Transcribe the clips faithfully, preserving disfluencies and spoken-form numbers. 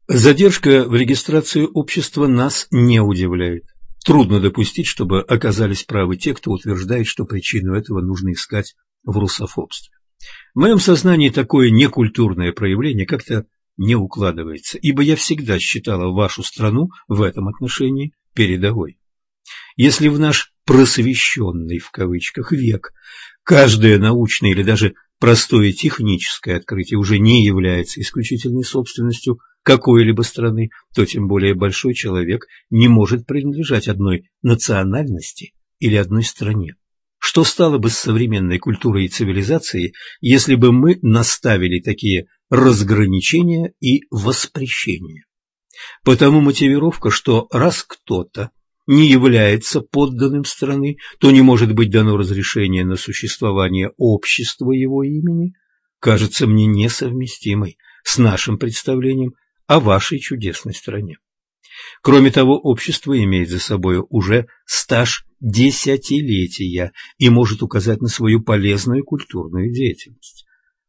Задержка в регистрации общества нас не удивляет. Трудно допустить, чтобы оказались правы те, кто утверждает, что причину этого нужно искать в русофобстве. В моем сознании такое некультурное проявление как-то не укладывается, ибо я всегда считала вашу страну в этом отношении передовой. Если в наш «просвещенный» в кавычках век каждое научное или даже простое техническое открытие уже не является исключительной собственностью какой-либо страны, то тем более большой человек не может принадлежать одной национальности или одной стране. Что стало бы с современной культурой и цивилизацией, если бы мы наставили такие разграничения и воспрещения? Потому мотивировка, что раз кто-то не является подданным страны, то не может быть дано разрешение на существование общества его имени, кажется мне несовместимой с нашим представлением о вашей чудесной стране. Кроме того, общество имеет за собой уже стаж десятилетия и может указать на свою полезную культурную деятельность.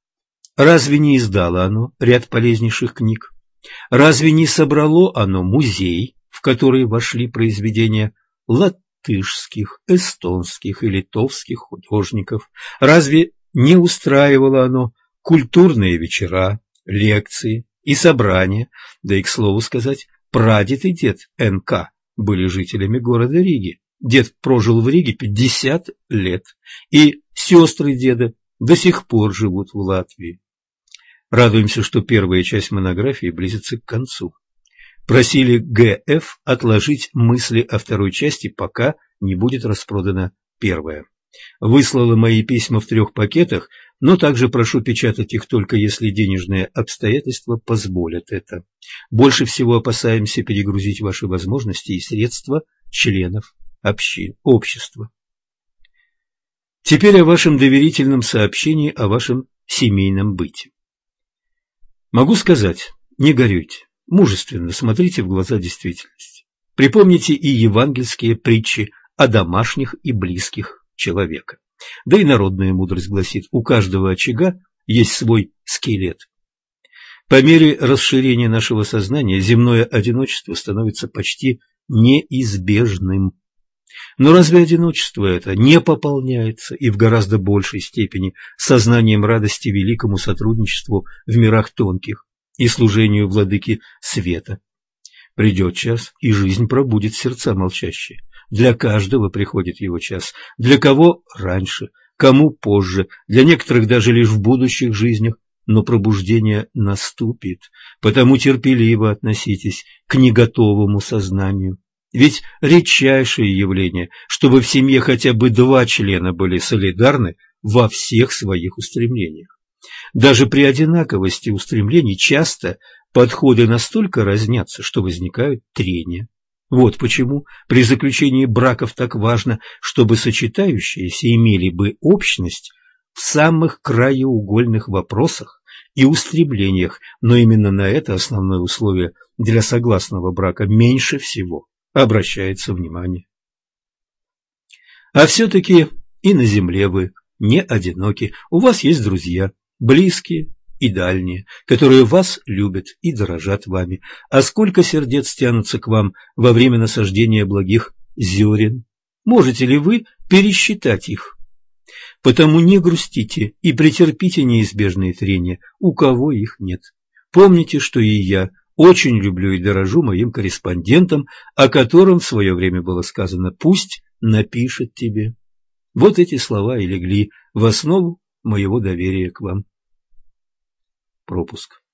Разве не издало оно ряд полезнейших книг? Разве не собрало оно музей, в который вошли произведения латышских, эстонских и литовских художников? Разве не устраивало оно культурные вечера, лекции и собрания? Да и, к слову сказать, прадед и дед эн ка были жителями города Риги. Дед прожил в Риге пятьдесят лет, и сестры деда до сих пор живут в Латвии. Радуемся, что первая часть монографии близится к концу. Просили гэ эф отложить мысли о второй части, пока не будет распродана первая. Выслала мои письма в трех пакетах, но также прошу печатать их только если денежные обстоятельства позволят это. Больше всего опасаемся перегрузить ваши возможности и средства членов общин, общества. Теперь о вашем доверительном сообщении о вашем семейном быте. Могу сказать, не горюйте, мужественно смотрите в глаза действительности. Припомните и евангельские притчи о домашних и близких человека. Да и народная мудрость гласит, у каждого очага есть свой скелет. По мере расширения нашего сознания земное одиночество становится почти неизбежным. Но разве одиночество это не пополняется и в гораздо большей степени сознанием радости великому сотрудничеству в мирах тонких и служению владыки света? Придет час, и жизнь пробудит сердца молчащие. Для каждого приходит его час. Для кого раньше, кому позже, для некоторых даже лишь в будущих жизнях, но пробуждение наступит. Потому терпеливо относитесь к неготовому сознанию. Ведь редчайшее явление, чтобы в семье хотя бы два члена были солидарны во всех своих устремлениях. Даже при одинаковости устремлений часто подходы настолько разнятся, что возникают трения. Вот почему при заключении браков так важно, чтобы сочетающиеся имели бы общность в самых краеугольных вопросах и устремлениях, но именно на это основное условие для согласного брака меньше всего обращается внимание. А все-таки и на земле вы не одиноки, у вас есть друзья, близкие и дальние, которые вас любят и дорожат вами. А сколько сердец тянутся к вам во время насаждения благих зерен? Можете ли вы пересчитать их? Потому не грустите и претерпите неизбежные трения, у кого их нет. Помните, что и я очень люблю и дорожу моим корреспондентом, о котором в свое время было сказано «пусть напишет тебе». Вот эти слова и легли в основу моего доверия к вам. Пропуск.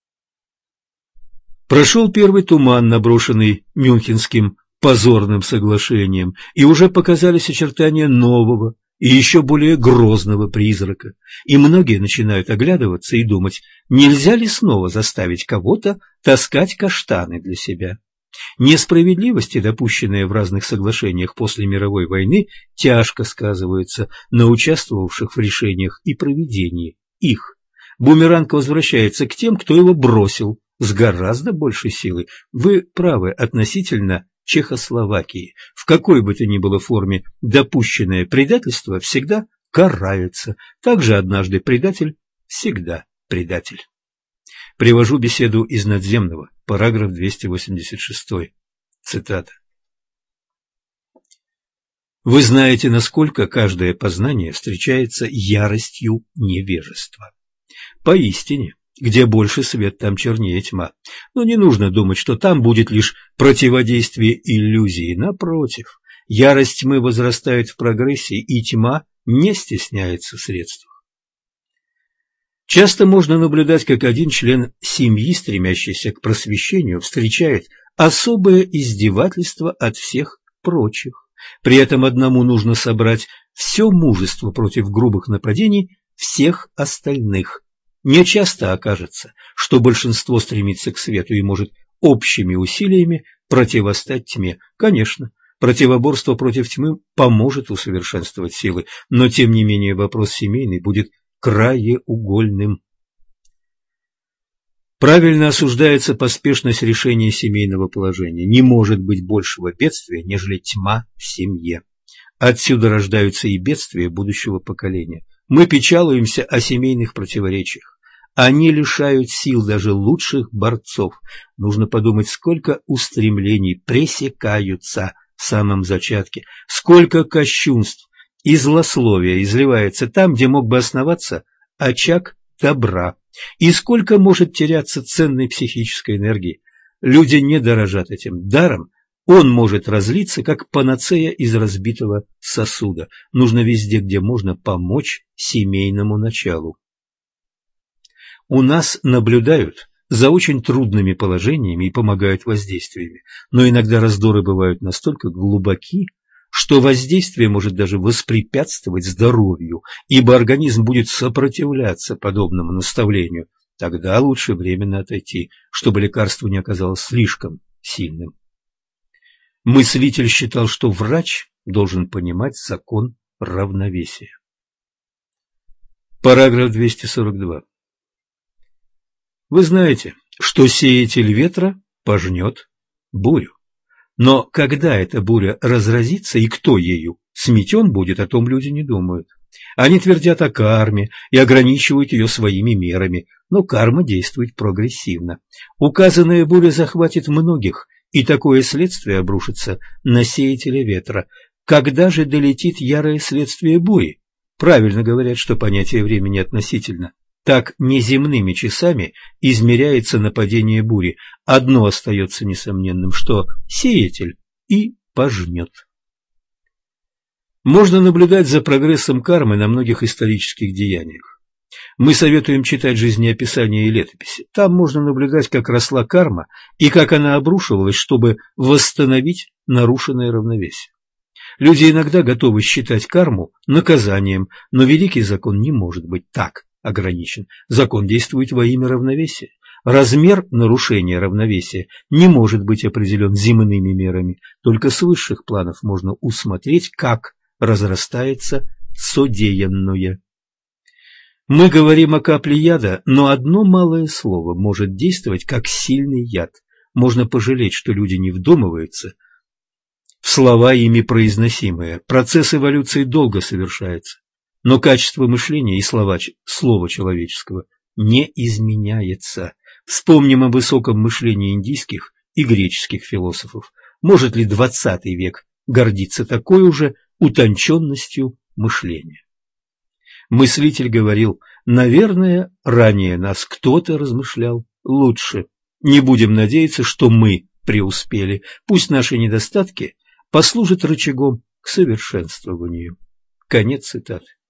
Прошел первый туман, наброшенный Мюнхенским позорным соглашением, и уже показались очертания нового и еще более грозного призрака, и многие начинают оглядываться и думать, нельзя ли снова заставить кого-то таскать каштаны для себя. Несправедливости, допущенные в разных соглашениях после мировой войны, тяжко сказываются на участвовавших в решениях и проведении их. Бумеранг возвращается к тем, кто его бросил, с гораздо большей силой. Вы правы относительно Чехословакии. В какой бы то ни было форме допущенное предательство всегда карается. Также однажды предатель всегда предатель. Привожу беседу из надземного, параграф двести восемьдесят шесть. Цитата. Вы знаете, насколько каждое познание встречается яростью невежества. Поистине, где больше свет, там чернее тьма. Но не нужно думать, что там будет лишь противодействие иллюзии. Напротив, ярость тьмы возрастает в прогрессе, и тьма не стесняется в средствах. Часто можно наблюдать, как один член семьи, стремящийся к просвещению, встречает особое издевательство от всех прочих. При этом одному нужно собрать все мужество против грубых нападений всех остальных. Не часто окажется, что большинство стремится к свету и может общими усилиями противостать тьме. Конечно, противоборство против тьмы поможет усовершенствовать силы, но тем не менее вопрос семейный будет краеугольным. Правильно осуждается поспешность решения семейного положения. Не может быть большего бедствия, нежели тьма в семье. Отсюда рождаются и бедствия будущего поколения. Мы печалуемся о семейных противоречиях. Они лишают сил даже лучших борцов. Нужно подумать, сколько устремлений пресекаются в самом зачатке, сколько кощунств и злословия изливается там, где мог бы основаться очаг добра. И сколько может теряться ценной психической энергии. Люди не дорожат этим даром, он может разлиться, как панацея из разбитого сосуда. Нужно везде, где можно, помочь семейному началу. У нас наблюдают за очень трудными положениями и помогают воздействиями, но иногда раздоры бывают настолько глубоки, что воздействие может даже воспрепятствовать здоровью, ибо организм будет сопротивляться подобному наставлению. Тогда лучше временно отойти, чтобы лекарство не оказалось слишком сильным. Мыслитель считал, что врач должен понимать закон равновесия. Параграф двести сорок два. Вы знаете, что сеятель ветра пожнет бурю. Но когда эта буря разразится и кто ею сметен будет, о том люди не думают. Они твердят о карме и ограничивают ее своими мерами, но карма действует прогрессивно. Указанная буря захватит многих, и такое следствие обрушится на сеятеля ветра. Когда же долетит ярое следствие бури? Правильно говорят, что понятие времени относительно. Так неземными часами измеряется нападение бури. Одно остается несомненным, что сеятель и пожнет. Можно наблюдать за прогрессом кармы на многих исторических деяниях. Мы советуем читать жизнеописания и летописи. Там можно наблюдать, как росла карма и как она обрушивалась, чтобы восстановить нарушенное равновесие. Люди иногда готовы считать карму наказанием, но великий закон не может быть так ограничен. Закон действует во имя равновесия. Размер нарушения равновесия не может быть определен земными мерами. Только с высших планов можно усмотреть, как разрастается содеянное. Мы говорим о капле яда, но одно малое слово может действовать как сильный яд. Можно пожалеть, что люди не вдумываются в слова, ими произносимые. Процесс эволюции долго совершается. Но качество мышления и слова, слова человеческого не изменяется. Вспомним о высоком мышлении индийских и греческих философов. Может ли двадцатый век гордиться такой уже утонченностью мышления? Мыслитель говорил: наверное, ранее нас кто-то размышлял лучше. Не будем надеяться, что мы преуспели. Пусть наши недостатки послужат рычагом к совершенствованию. Конец цитаты.